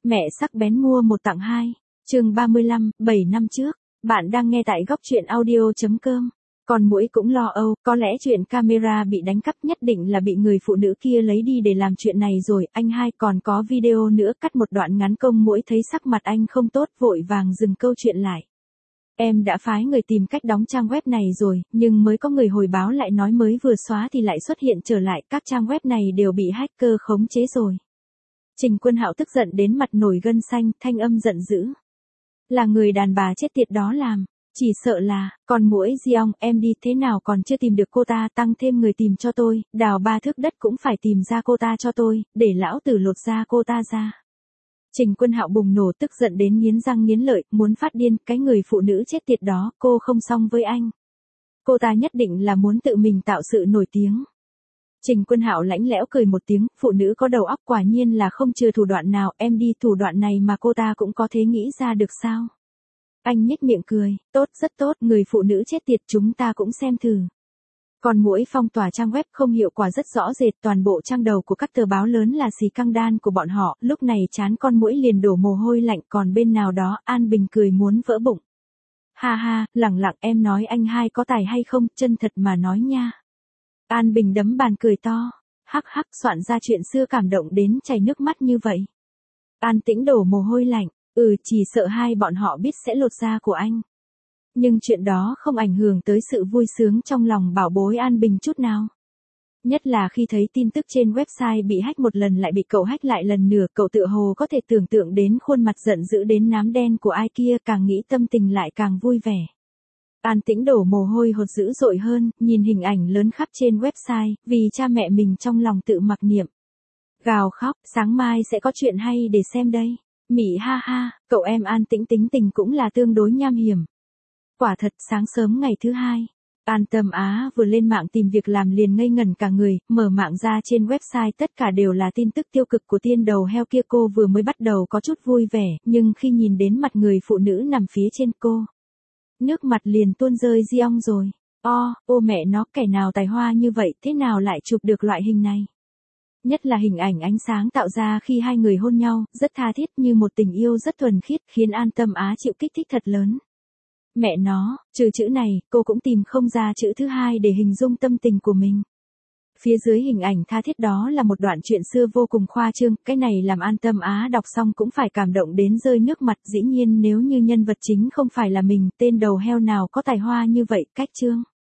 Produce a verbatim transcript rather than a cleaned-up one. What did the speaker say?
Mẹ sắc bén mua một tặng hai. Chương ba mươi lăm, bảy năm trước. Bạn đang nghe tại góc truyện audio chấm com. Con muỗi cũng lo âu, có lẽ chuyện camera bị đánh cắp nhất định là bị người phụ nữ kia lấy đi để làm chuyện này rồi. Anh hai còn có video nữa, cắt một đoạn ngắn. Công muỗi thấy sắc mặt anh không tốt, vội vàng dừng câu chuyện lại. Em đã phái người tìm cách đóng trang web này rồi, nhưng mới có người hồi báo lại nói mới vừa xóa thì lại xuất hiện trở lại. Các trang web này đều bị hacker khống chế rồi. Trình Quân Hạo tức giận đến mặt nổi gân xanh, thanh âm giận dữ. Là người đàn bà chết tiệt đó làm, chỉ sợ là, còn muỗi Giong, em đi thế nào còn chưa tìm được cô ta, tăng thêm người tìm cho tôi, đào ba thước đất cũng phải tìm ra cô ta cho tôi, để lão tử lột da cô ta ra. Trình Quân Hạo bùng nổ, tức giận đến nghiến răng nghiến lợi, muốn phát điên. Cái người phụ nữ chết tiệt đó, cô không xong với anh. Cô ta nhất định là muốn tự mình tạo sự nổi tiếng. Trình Quân Hạo lãnh lẽo cười một tiếng, phụ nữ có đầu óc quả nhiên là không chừa thủ đoạn nào. Em đi, thủ đoạn này mà cô ta cũng có thể nghĩ ra được sao? Anh nhếch miệng cười, tốt, rất tốt, người phụ nữ chết tiệt, chúng ta cũng xem thử. Còn muỗi phong tỏa trang web không hiệu quả rất rõ rệt, toàn bộ trang đầu của các tờ báo lớn là xì căng đan của bọn họ. Lúc này chán con muỗi liền đổ mồ hôi lạnh, còn bên nào đó An Bình cười muốn vỡ bụng. Ha ha, lẳng lặng, em nói anh hai có tài hay không, chân thật mà nói nha. An Bình đấm bàn cười to, hắc hắc, soạn ra chuyện xưa cảm động đến chảy nước mắt như vậy. An Tĩnh đổ mồ hôi lạnh, ừ, chỉ sợ hai bọn họ biết sẽ lột da của anh. Nhưng chuyện đó không ảnh hưởng tới sự vui sướng trong lòng bảo bối An Bình chút nào. Nhất là khi thấy tin tức trên website bị hack một lần lại bị cậu hack lại lần nữa, cậu tựa hồ có thể tưởng tượng đến khuôn mặt giận dữ đến nám đen của ai kia, càng nghĩ tâm tình lại càng vui vẻ. An Tĩnh đổ mồ hôi hột dữ dội hơn, nhìn hình ảnh lớn khắp trên website, vì cha mẹ mình trong lòng tự mặc niệm. Gào khóc, sáng mai sẽ có chuyện hay để xem đây. Mỉ ha ha, cậu em An Tĩnh tính tình cũng là tương đối nham hiểm. Quả thật, sáng sớm ngày thứ hai, An Tâm Á vừa lên mạng tìm việc làm liền ngây ngẩn cả người, mở mạng ra trên website tất cả đều là tin tức tiêu cực của tiên đầu heo kia. Cô vừa mới bắt đầu có chút vui vẻ, nhưng khi nhìn đến mặt người phụ nữ nằm phía trên cô, nước mặt liền tuôn rơi Giong rồi. O, ô mẹ nó, kẻ nào tài hoa như vậy, thế nào lại chụp được loại hình này? Nhất là hình ảnh ánh sáng tạo ra khi hai người hôn nhau, rất tha thiết như một tình yêu rất thuần khiết, khiến An Tâm Á chịu kích thích thật lớn. Mẹ nó, trừ chữ này, cô cũng tìm không ra chữ thứ hai để hình dung tâm tình của mình. Phía dưới hình ảnh tha thiết đó là một đoạn chuyện xưa vô cùng khoa trương, cái này làm An Tâm Á đọc xong cũng phải cảm động đến rơi nước mặt. Dĩ nhiên nếu như nhân vật chính không phải là mình, tên đầu heo nào có tài hoa như vậy, cách chương.